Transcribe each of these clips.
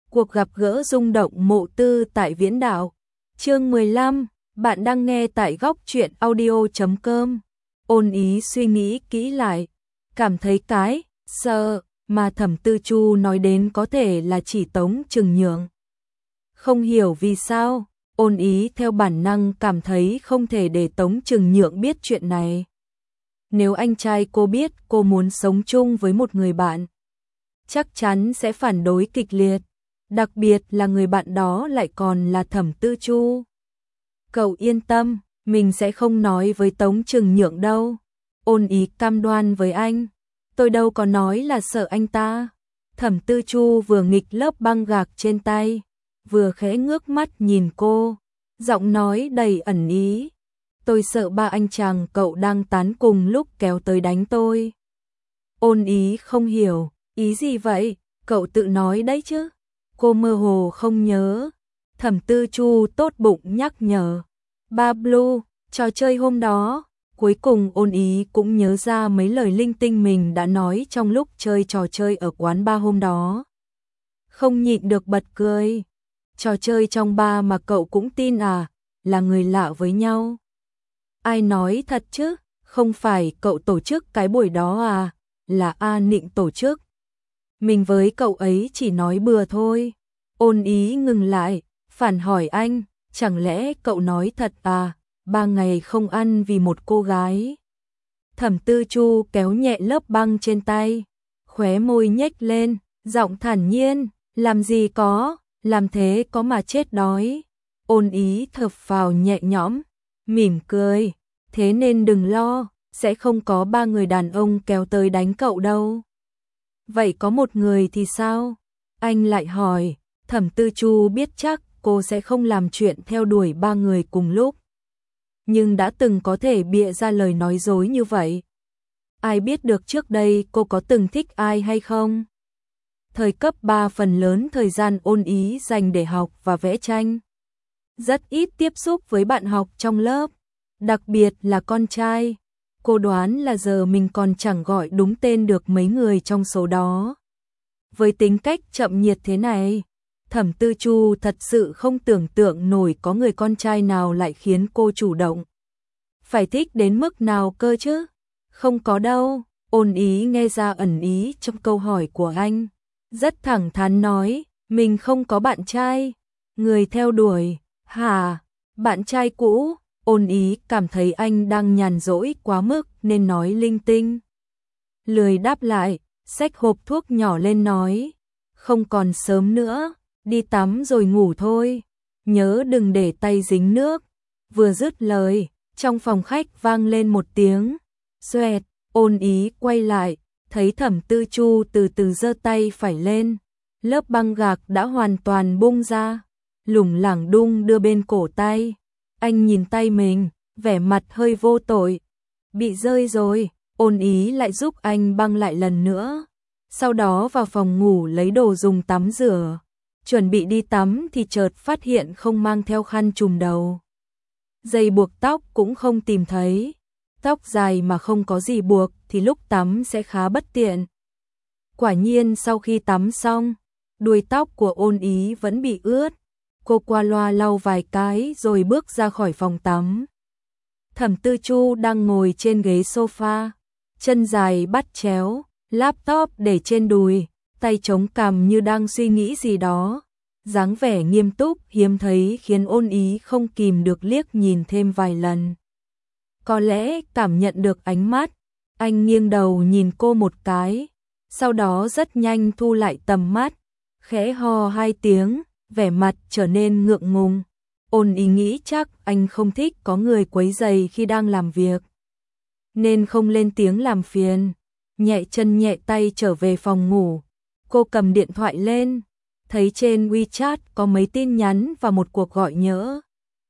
Cuộc gặp gỡ rung động Mộ Tư tại Viễn Đạo. Chương 15, bạn đang nghe tại góc truyện audio.com. Ôn Ý suy nghĩ kỹ lại, cảm thấy cái sợ mà Thẩm Tư Chu nói đến có thể là chỉ Tống Trừng Nhượng. Không hiểu vì sao, Ôn Ý theo bản năng cảm thấy không thể để Tống Trừng Nhượng biết chuyện này. Nếu anh trai cô biết cô muốn sống chung với một người bạn, chắc chắn sẽ phản đối kịch liệt, đặc biệt là người bạn đó lại còn là Thẩm Tư Chu. Cậu yên tâm, mình sẽ không nói với Tống Trừng Nhượng đâu. Ôn Ý cam đoan với anh, tôi đâu có nói là sợ anh ta. Thẩm Tư Chu vừa nghịch lớp băng gạc trên tay, vừa khẽ ngước mắt nhìn cô, giọng nói đầy ẩn ý. Tôi sợ ba anh chàng cậu đang tán cùng lúc kéo tới đánh tôi. Ôn Ý không hiểu, ý gì vậy, cậu tự nói đấy chứ. Cô mơ hồ không nhớ. Thẩm Tư Chu tốt bụng nhắc nhở. Ba Blue, trò chơi hôm đó. Cuối cùng Ôn Ý cũng nhớ ra mấy lời linh tinh mình đã nói trong lúc chơi trò chơi ở quán bar hôm đó. Không nhịn được bật cười. Trò chơi trong bar mà cậu cũng tin à, là người lạ với nhau. Ai nói thật chứ, không phải cậu tổ chức cái buổi đó à, là A Nịnh tổ chức. Mình với cậu ấy chỉ nói bừa thôi. Ôn Ý ngừng lại, phản hỏi anh, chẳng lẽ cậu nói thật à, 3 ngày không ăn vì một cô gái. Thẩm Tư Chu kéo nhẹ lớp băng trên tay, khóe môi nhếch lên, giọng thản nhiên, làm gì có, làm thế có mà chết đói. Ôn Ý thở phào nhẹ nhõm, mỉm cười, thế nên đừng lo, sẽ không có 3 người đàn ông kéo tới đánh cậu đâu. Vậy có một người thì sao? Anh lại hỏi. Thẩm Tư Chu biết chắc cô sẽ không làm chuyện theo đuổi 3 người cùng lúc, nhưng đã từng có thể bịa ra lời nói dối như vậy. Ai biết được trước đây cô có từng thích ai hay không? Thời cấp 3 phần lớn thời gian Ôn Ý dành để học và vẽ tranh. Rất ít tiếp xúc với bạn học trong lớp, đặc biệt là con trai. Cô đoán là giờ mình còn chẳng gọi đúng tên được mấy người trong số đó. Với tính cách chậm nhiệt thế này, Thẩm Tư Chu thật sự không tưởng tượng nổi có người con trai nào lại khiến cô chủ động. Phải thích đến mức nào cơ chứ? Không có đâu. Ôn Ý nghe ra ẩn ý trong câu hỏi của anh, rất thẳng thắn nói, mình không có bạn trai. Người theo đuổi, hả? Bạn trai cũ? Ôn Ý cảm thấy anh đang nhàn rỗi quá mức nên nói linh tinh. Lười đáp lại, xách hộp thuốc nhỏ lên nói, không còn sớm nữa, đi tắm rồi ngủ thôi, nhớ đừng để tay dính nước. Vừa dứt lời, trong phòng khách vang lên một tiếng xoẹt. Ôn Ý quay lại, thấy Thẩm Tư Chu từ từ giơ tay phải lên, lớp băng gạc đã hoàn toàn bung ra, lủng lẳng đung đưa bên cổ tay. Anh nhìn tay mình, vẻ mặt hơi vô tội. Bị rơi rồi. Ôn Ý lại giúp anh băng lại lần nữa. Sau đó vào phòng ngủ lấy đồ dùng tắm rửa. Chuẩn bị đi tắm thì chợt phát hiện không mang theo khăn trùm đầu. Dây buộc tóc cũng không tìm thấy. Tóc dài mà không có gì buộc thì lúc tắm sẽ khá bất tiện. Quả nhiên sau khi tắm xong, đuôi tóc của Ôn Ý vẫn bị ướt. Cô qua loa lau vài cái rồi bước ra khỏi phòng tắm. Thẩm Tư Chu đang ngồi trên ghế sofa, chân dài bắt chéo, laptop để trên đùi, tay chống cằm như đang suy nghĩ gì đó. Dáng vẻ nghiêm túc hiếm thấy khiến Ôn Ý không kìm được liếc nhìn thêm vài lần. Có lẽ cảm nhận được ánh mắt, anh nghiêng đầu nhìn cô một cái, sau đó rất nhanh thu lại tầm mắt, khẽ ho 2 tiếng, vẻ mặt trở nên ngượng ngùng. Ôn Ý nghĩ chắc anh không thích có người quấy rầy khi đang làm việc, nên không lên tiếng làm phiền. Nhẹ chân nhẹ tay trở về phòng ngủ, cô cầm điện thoại lên, thấy trên WeChat có mấy tin nhắn và một cuộc gọi nhỡ.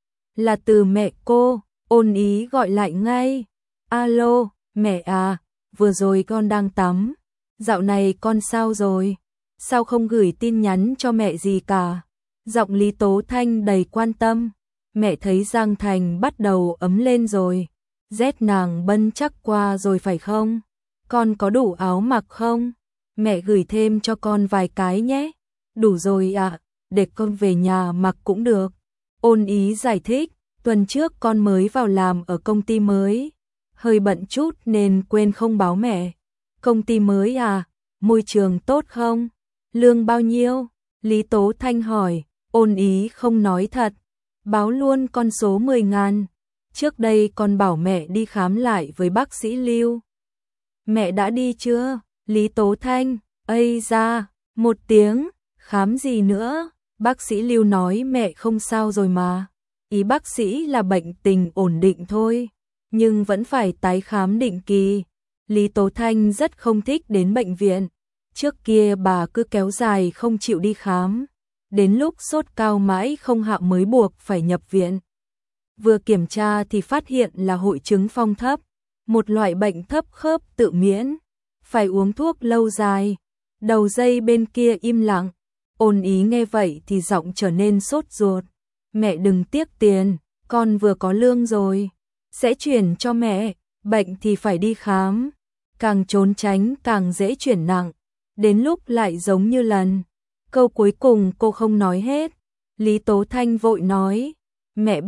Là từ mẹ cô. Ôn Ý gọi lại ngay. Alo, mẹ à, vừa rồi con đang tắm. Dạo này con sao rồi? Sao không gửi tin nhắn cho mẹ gì cả? Giọng Lý Tố Thanh đầy quan tâm. Mẹ thấy Giang Thành bắt đầu ấm lên rồi. Rét nàng bân chắc qua rồi phải không? Con có đủ áo mặc không? Mẹ gửi thêm cho con vài cái nhé. Đủ rồi ạ, để con về nhà mặc cũng được. Ôn Ý giải thích, tuần trước con mới vào làm ở công ty mới, hơi bận chút nên quên không báo mẹ. Công ty mới à, môi trường tốt không? Lương bao nhiêu? Lý Tố Thanh hỏi. Ôn Ý không nói thật, báo luôn con số 10.000. Trước đây con bảo mẹ đi khám lại với bác sĩ Lưu. Mẹ đã đi chưa? Lý Tố Thanh, ây da, 1 tiếng, khám gì nữa? Bác sĩ Lưu nói mẹ không sao rồi mà. Ý bác sĩ là bệnh tình ổn định thôi, nhưng vẫn phải tái khám định kỳ. Lý Tố Thanh rất không thích đến bệnh viện. Trước kia bà cứ kéo dài không chịu đi khám, đến lúc sốt cao mãi không hạ mới buộc phải nhập viện. Vừa kiểm tra thì phát hiện là hội chứng phong thấp, một loại bệnh thấp khớp tự miễn, phải uống thuốc lâu dài. Đầu dây bên kia im lặng. Ôn Ý nghe vậy thì giọng trở nên sốt ruột. Mẹ đừng tiếc tiền, con vừa có lương rồi, sẽ chuyển cho mẹ, bệnh thì phải đi khám. Càng trốn tránh càng dễ chuyển nặng, đến lúc lại giống như lần. Câu cuối cùng cô không nói hết. Lý Tố Thanh vội nói, mẹ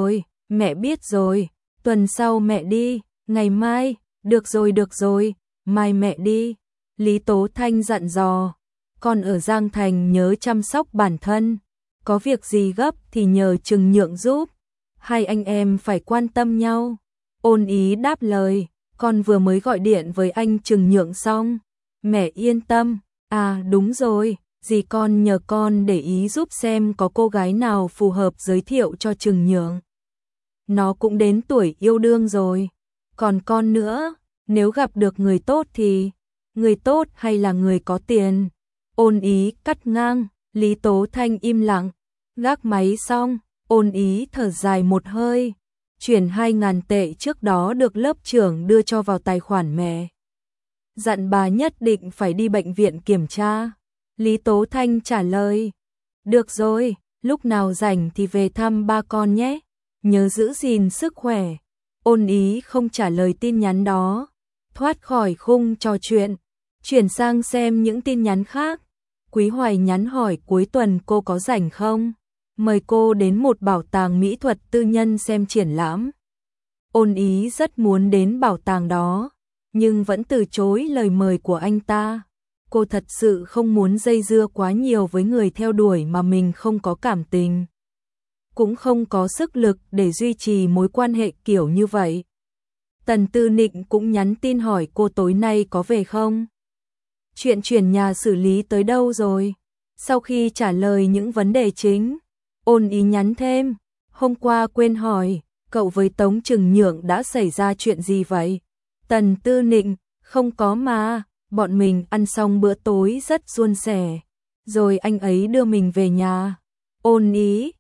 biết rồi, tuần sau mẹ đi, ngày mai, được rồi, mai mẹ đi. Lý Tố Thanh dặn dò, con ở Giang Thành nhớ chăm sóc bản thân, có việc gì gấp thì nhờ Trừng Nhượng giúp, hai anh em phải quan tâm nhau. Ôn Ý đáp lời, con vừa mới gọi điện với anh Trừng Nhượng xong, mẹ yên tâm. À đúng rồi, dì con nhờ con để ý giúp xem có cô gái nào phù hợp giới thiệu cho Trừng Nhượng. Nó cũng đến tuổi yêu đương rồi. Còn con nữa, nếu gặp được người tốt thì, người tốt hay là người có tiền? Ôn Ý cắt ngang. Lý Tố Thanh im lặng, gác máy xong, Ôn Ý thở dài một hơi, chuyển 2.000 tệ trước đó được lớp trưởng đưa cho vào tài khoản mẹ. Dặn bà nhất định phải đi bệnh viện kiểm tra. Lý Tố Thanh trả lời, được rồi, lúc nào rảnh thì về thăm ba con nhé, nhớ giữ gìn sức khỏe. Ôn Ý không trả lời tin nhắn đó, thoát khỏi khung trò chuyện, chuyển sang xem những tin nhắn khác. Quý Hoài nhắn hỏi cuối tuần cô có rảnh không? Mời cô đến một bảo tàng mỹ thuật tư nhân xem triển lãm. Ôn Ý rất muốn đến bảo tàng đó, nhưng vẫn từ chối lời mời của anh ta. Cô thật sự không muốn dây dưa quá nhiều với người theo đuổi mà mình không có cảm tình, cũng không có sức lực để duy trì mối quan hệ kiểu như vậy. Tần Tư Nịnh cũng nhắn tin hỏi cô tối nay có về không? Chuyện chuyển nhà xử lý tới đâu rồi? Sau khi trả lời những vấn đề chính, Ôn Ý nhắn thêm, hôm qua quên hỏi, cậu với Tống Trừng Nhượng đã xảy ra chuyện gì vậy? Tần Tư Nịnh, không có mà, bọn mình ăn xong bữa tối rất suôn sẻ, rồi anh ấy đưa mình về nhà. Ôn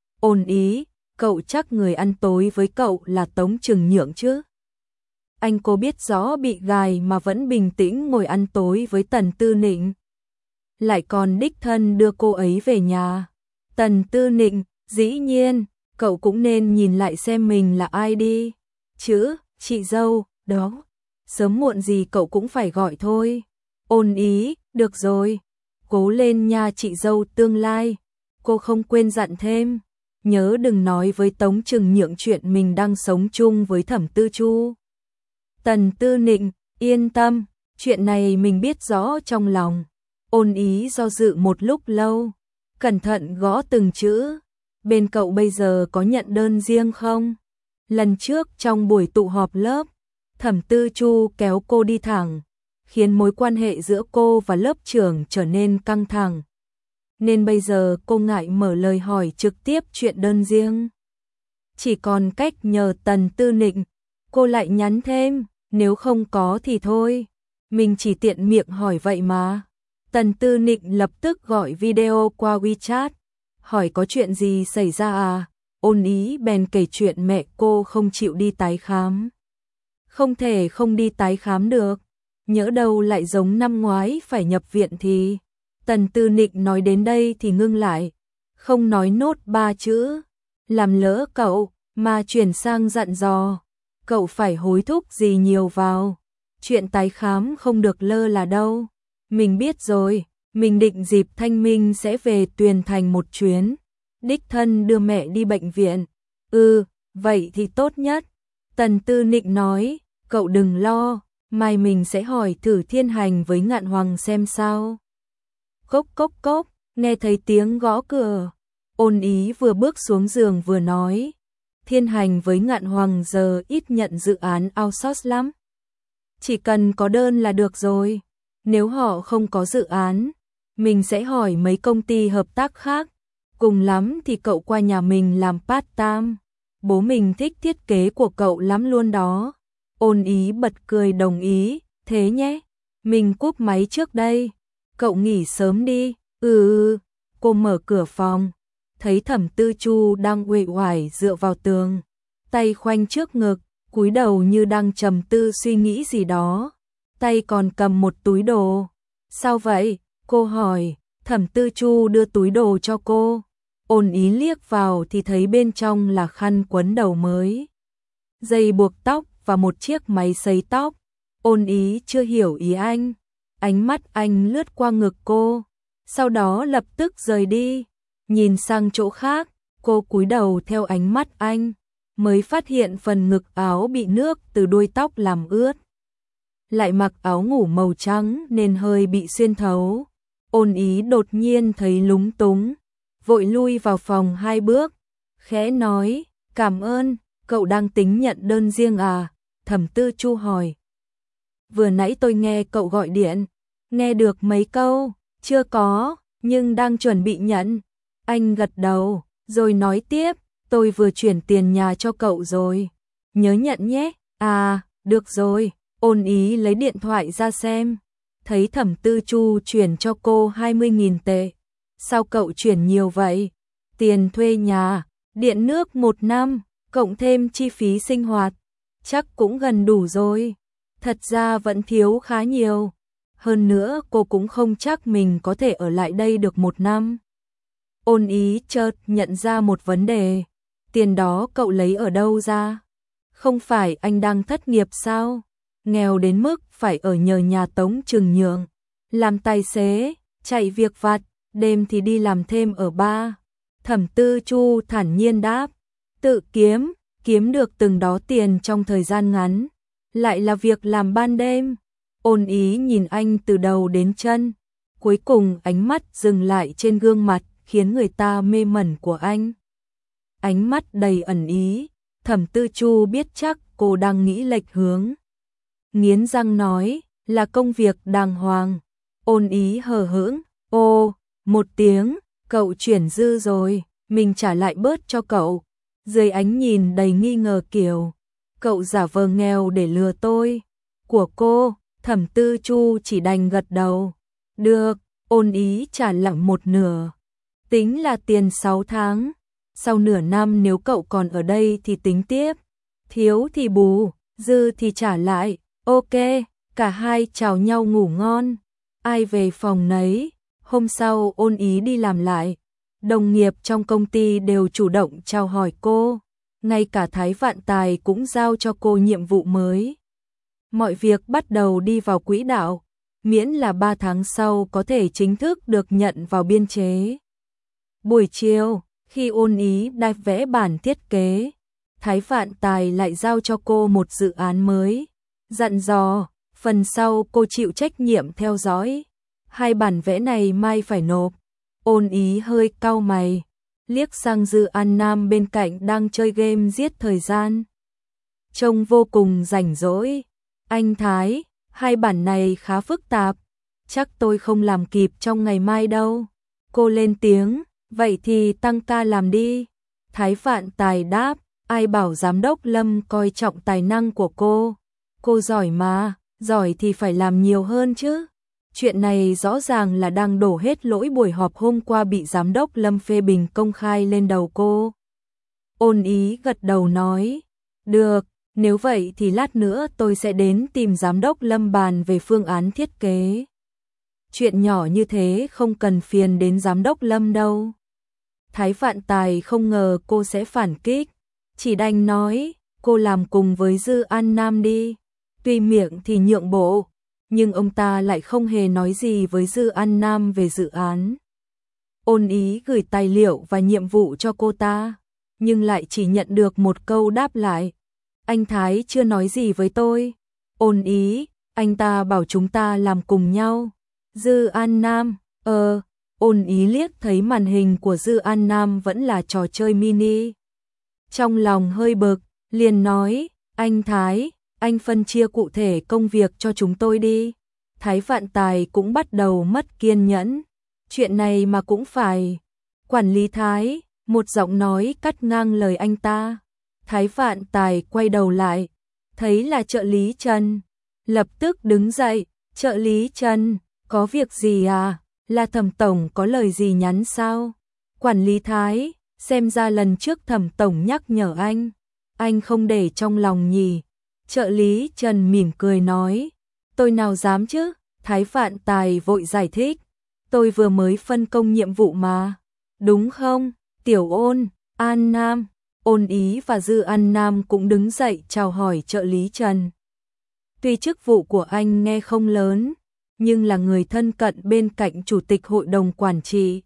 Ý, cậu chắc người ăn tối với cậu là Tống Trừng Nhượng chứ? Anh cô biết rõ bị gài mà vẫn bình tĩnh ngồi ăn tối với Tần Tư Nịnh, lại còn đích thân đưa cô ấy về nhà. Tần Tư Nịnh, dĩ nhiên, cậu cũng nên nhìn lại xem mình là ai đi, chứ, chị dâu, đó, sớm muộn gì cậu cũng phải gọi thôi. Ôn Ý, được rồi, cố lên nha chị dâu tương lai. Cô không quên dặn thêm, nhớ đừng nói với Tống Trừng Nhượng chuyện mình đang sống chung với Thẩm Tư Chu. Tần Tư Nịnh, yên tâm, chuyện này mình biết rõ trong lòng. Ôn Ý do dự một lúc lâu, cẩn thận gõ từng chữ. Bên cậu bây giờ có nhận đơn riêng không? Lần trước trong buổi tụ họp lớp, Thẩm Tư Chu kéo cô đi thẳng, khiến mối quan hệ giữa cô và lớp trưởng trở nên căng thẳng. Nên bây giờ cô ngại mở lời hỏi trực tiếp chuyện đơn riêng. Chỉ còn cách nhờ Tần Tư Nịnh. Cô lại nhắn thêm, nếu không có thì thôi, mình chỉ tiện miệng hỏi vậy mà. Tần Tư Nịnh lập tức gọi video qua WeChat, hỏi có chuyện gì xảy ra à? Ôn Ý bèn kể chuyện mẹ cô không chịu đi tái khám. Không thể không đi tái khám được, nhỡ đâu lại giống năm ngoái phải nhập viện thì... Tần Tư Nịnh nói đến đây thì ngưng lại, không nói nốt 3 chữ, làm lỡ cậu, mà chuyển sang dặn dò, cậu phải hối thúc gì nhiều vào, chuyện tái khám không được lơ là đâu, mình biết rồi, Mình định dịp thanh minh sẽ về Tuyền Thành một chuyến, đích thân đưa mẹ đi bệnh viện. Vậy thì tốt nhất. Tần Tư Nịnh nói, cậu đừng lo, mai mình sẽ hỏi thử Thiên Hành với Ngạn Hoàng xem sao. Cốc cốc cốc, nghe thấy tiếng gõ cửa. Ôn Ý vừa bước xuống giường vừa nói, Thiên Hành với Ngạn Hoàng giờ ít nhận dự án outsource lắm. Chỉ cần có đơn là được rồi. Nếu họ không có dự án, mình sẽ hỏi mấy công ty hợp tác khác. Cùng lắm thì cậu qua nhà mình làm part-time. Bố mình thích thiết kế của cậu lắm luôn đó. Ôn Ý bật cười đồng ý, thế nhé. Mình cúp máy trước đây. Cậu nghỉ sớm đi. Cô mở cửa phòng, thấy Thẩm Tư Chu đang uể oải dựa vào tường, tay khoanh trước ngực, cúi đầu như đang trầm tư suy nghĩ gì đó. Tay còn cầm một túi đồ. Sao vậy? Cô hỏi. Thẩm Tư Chu đưa túi đồ cho cô. Ôn Ý liếc vào thì thấy bên trong là khăn quấn đầu mới, dây buộc tóc và một chiếc máy sấy tóc. Ôn Ý chưa hiểu ý anh. Ánh mắt anh lướt qua ngực cô, sau đó lập tức rời đi, nhìn sang chỗ khác. Cô cúi đầu theo ánh mắt anh, mới phát hiện phần ngực áo bị nước từ đuôi tóc làm ướt. Lại mặc áo ngủ màu trắng nên hơi bị xuyên thấu. Ôn Ý đột nhiên thấy lúng túng, vội lui vào phòng 2 bước, khẽ nói, cảm ơn, cậu đang tính nhận đơn riêng à? Thẩm Tư Chu hỏi. Vừa nãy tôi nghe cậu gọi điện, nghe được mấy câu, chưa có, nhưng đang chuẩn bị nhận. Anh gật đầu, rồi nói tiếp, tôi vừa chuyển tiền nhà cho cậu rồi, nhớ nhận nhé. À, được rồi. Ôn Ý lấy điện thoại ra xem, thấy Thẩm Tư Chu chuyển cho cô 20.000 tệ. Sao cậu chuyển nhiều vậy? Tiền thuê nhà, điện nước 1 năm, cộng thêm chi phí sinh hoạt, chắc cũng gần đủ rồi. Thật ra vẫn thiếu khá nhiều. Hơn nữa cô cũng không chắc mình có thể ở lại đây được 1 năm. Ôn Ý chợt nhận ra một vấn đề. Tiền đó cậu lấy ở đâu ra? Không phải anh đang thất nghiệp sao? Nghèo đến mức phải ở nhờ nhà Tống Trừng Nhượng, làm tài xế, chạy việc vặt, đêm thì đi làm thêm ở bar. Thẩm Tư Chu thản nhiên đáp, tự kiếm được từng đó tiền trong thời gian ngắn, lại là việc làm ban đêm. Ôn Ý nhìn anh từ đầu đến chân, cuối cùng ánh mắt dừng lại trên gương mặt khiến người ta mê mẩn của anh. Ánh mắt đầy ẩn ý. Thẩm Tư Chu biết chắc cô đang nghĩ lệch hướng, nghiến răng nói, là công việc đàng hoàng. Ôn Ý hờ hững, một tiếng, cậu chuyển dư rồi, mình trả lại bớt cho cậu. Dưới ánh nhìn đầy nghi ngờ kiểu, cậu giả vờ nghèo để lừa tôi. Của cô, Thẩm Tư Chu chỉ đành gật đầu. Được. Ôn Ý trả lặng 1/2. Tính là tiền 6 tháng. Sau nửa năm nếu cậu còn ở đây thì tính tiếp. Thiếu thì bù, dư thì trả lại. Ok, cả hai chào nhau ngủ ngon. Ai về phòng nấy. Hôm sau Ôn Ý đi làm lại. Đồng nghiệp trong công ty đều chủ động chào hỏi cô. Ngay cả Thái Vạn Tài cũng giao cho cô nhiệm vụ mới. Mọi việc bắt đầu đi vào quỹ đạo, miễn là 3 tháng sau có thể chính thức được nhận vào biên chế. Buổi chiều, khi Ôn Ý đang vẽ bản thiết kế, Thái Vạn Tài lại giao cho cô một dự án mới. Dặn dò, phần sau cô chịu trách nhiệm theo dõi. 2 bản vẽ này mai phải nộp. Ôn Ý hơi cau mày, liếc sang Dư An Nam bên cạnh đang chơi game giết thời gian. Trông vô cùng rảnh rỗi. Anh Thái, 2 bản này khá phức tạp, chắc tôi không làm kịp trong ngày mai đâu. Cô lên tiếng, vậy thì tăng ca làm đi. Thái Vạn Tài đáp, ai bảo giám đốc Lâm coi trọng tài năng của cô. Cô giỏi mà, giỏi thì phải làm nhiều hơn chứ. Chuyện này rõ ràng là đang đổ hết lỗi buổi họp hôm qua bị giám đốc Lâm phê bình công khai lên đầu cô. Ôn Ý gật đầu nói, được, nếu vậy thì lát nữa tôi sẽ đến tìm giám đốc Lâm bàn về phương án thiết kế. Chuyện nhỏ như thế không cần phiền đến giám đốc Lâm đâu. Thái Vạn Tài không ngờ cô sẽ phản kích, chỉ đành nói, cô làm cùng với Dư An Nam đi. Tuy miệng thì nhượng bộ, nhưng ông ta lại không hề nói gì với Dư An Nam về dự án. Ôn Ý gửi tài liệu và nhiệm vụ cho cô ta, nhưng lại chỉ nhận được một câu đáp lại. Anh Thái chưa nói gì với tôi. Ôn Ý, anh ta bảo chúng ta làm cùng nhau. Dư An Nam, Ôn Ý liếc thấy màn hình của Dư An Nam vẫn là trò chơi mini. Trong lòng hơi bực, liền nói, anh Thái, anh phân chia cụ thể công việc cho chúng tôi đi. Thái Vạn Tài cũng bắt đầu mất kiên nhẫn. Chuyện này mà cũng phải. Quản lý Thái, một giọng nói cắt ngang lời anh ta. Thái Vạn Tài quay đầu lại, thấy là trợ lý Trần. Lập tức đứng dậy, trợ lý Trần, có việc gì à? Là Thẩm Tổng có lời gì nhắn sao? Quản lý Thái, xem ra lần trước Thẩm Tổng nhắc nhở anh không để trong lòng nhỉ? Trợ lý Trần mỉm cười nói, tôi nào dám chứ? Thái Vạn Tài vội giải thích, tôi vừa mới phân công nhiệm vụ mà. Đúng không? Tiểu Ôn, An Nam, Ôn Ý và Dư An Nam cũng đứng dậy chào hỏi trợ lý Trần. Tuy chức vụ của anh nghe không lớn, nhưng là người thân cận bên cạnh chủ tịch hội đồng quản trị.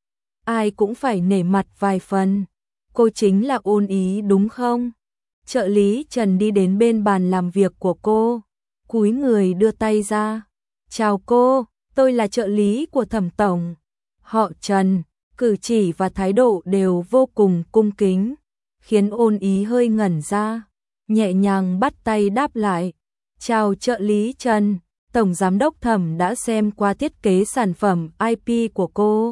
Ai cũng phải nể mặt vài phần. Cô chính là Ôn Ý đúng không? Trợ lý Trần đi đến bên bàn làm việc của cô, cúi người đưa tay ra. Chào cô, tôi là trợ lý của Thẩm Tổng. Họ Trần, cử chỉ và thái độ đều vô cùng cung kính, khiến Ôn Ý hơi ngẩn ra, nhẹ nhàng bắt tay đáp lại. Chào trợ lý Trần, Tổng Giám đốc Thẩm đã xem qua thiết kế sản phẩm IP của cô.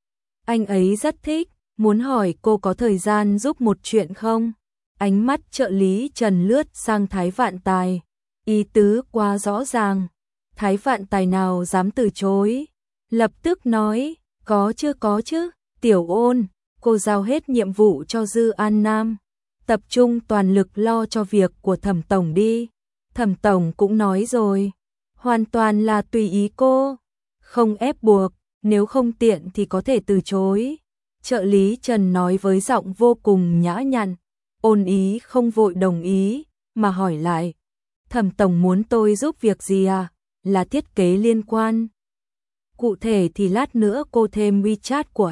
Anh ấy rất thích, muốn hỏi cô có thời gian giúp một chuyện không? Ánh mắt trợ lý Trần lướt sang Thái Vạn Tài, ý tứ quá rõ ràng. Thái Vạn Tài nào dám từ chối, lập tức nói, có chứ, Tiểu Ôn, cô giao hết nhiệm vụ cho Dư An Nam, tập trung toàn lực lo cho việc của Thẩm Tổng đi. Thẩm Tổng cũng nói rồi, hoàn toàn là tùy ý cô, không ép buộc, nếu không tiện thì có thể từ chối. Trợ lý Trần nói với giọng vô cùng nhã nhặn. Ôn Ý không vội đồng ý, mà hỏi lại, Thẩm Tổng muốn tôi giúp việc gì à? Là thiết kế liên quan. Cụ thể thì lát nữa cô thêm WeChat của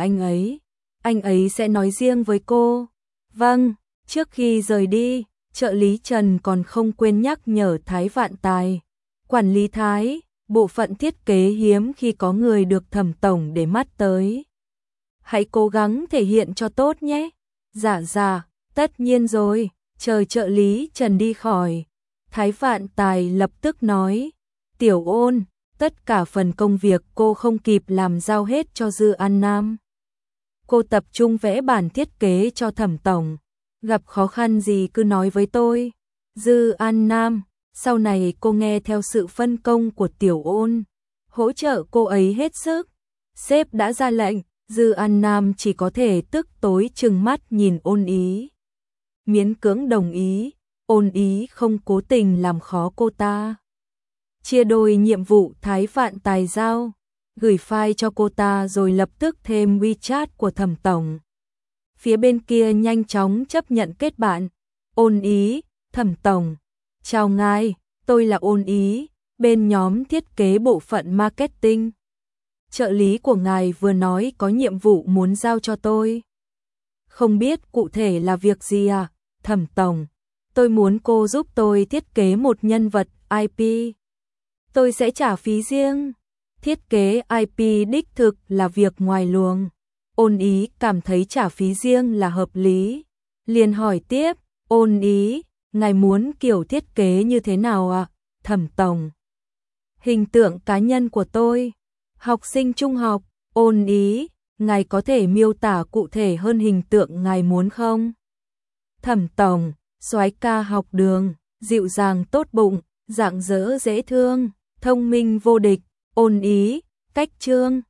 anh ấy sẽ nói riêng với cô. Vâng, trước khi rời đi, trợ lý Trần còn không quên nhắc nhở Thái Vạn Tài. Quản lý Thái, bộ phận thiết kế hiếm khi có người được Thẩm Tổng để mắt tới. Hãy cố gắng thể hiện cho tốt nhé. Dạ, tất nhiên rồi. Chờ trợ lý Trần đi khỏi, Thái Vạn Tài lập tức nói, Tiểu Ôn, tất cả phần công việc cô không kịp làm giao hết cho Dư An Nam. Cô tập trung vẽ bản thiết kế cho Thẩm Tổng, gặp khó khăn gì cứ nói với tôi. Dư An Nam, sau này cô nghe theo sự phân công của Tiểu Ôn, hỗ trợ cô ấy hết sức. Sếp đã ra lệnh, Dư An Nam chỉ có thể tức tối trừng mắt nhìn Ôn Ý. Miễn cưỡng đồng ý, Ôn Ý không cố tình làm khó cô ta. Chia đôi nhiệm vụ Thái Vạn Tài giao, gửi file cho cô ta rồi lập tức thêm WeChat của Thẩm Tổng. Phía bên kia nhanh chóng chấp nhận kết bạn. Ôn Ý, Thẩm Tổng. Chào ngài, tôi là Ôn Ý, bên nhóm thiết kế bộ phận marketing. Trợ lý của ngài vừa nói có nhiệm vụ muốn giao cho tôi. Không biết cụ thể là việc gì à? Thẩm Tổng, tôi muốn cô giúp tôi thiết kế một nhân vật IP. Tôi sẽ trả phí riêng. Thiết kế IP đích thực là việc ngoài luồng. Ôn Ý cảm thấy trả phí riêng là hợp lý. Liền hỏi tiếp, Ôn Ý, ngài muốn kiểu thiết kế như thế nào ạ? Thẩm Tổng, hình tượng cá nhân của tôi, học sinh trung học. Ôn Ý, ngài có thể miêu tả cụ thể hơn hình tượng ngài muốn không? Thẩm Tổng, soái ca học đường, dịu dàng tốt bụng, rạng rỡ dễ thương, thông minh vô địch. Ôn Ý, cách trương,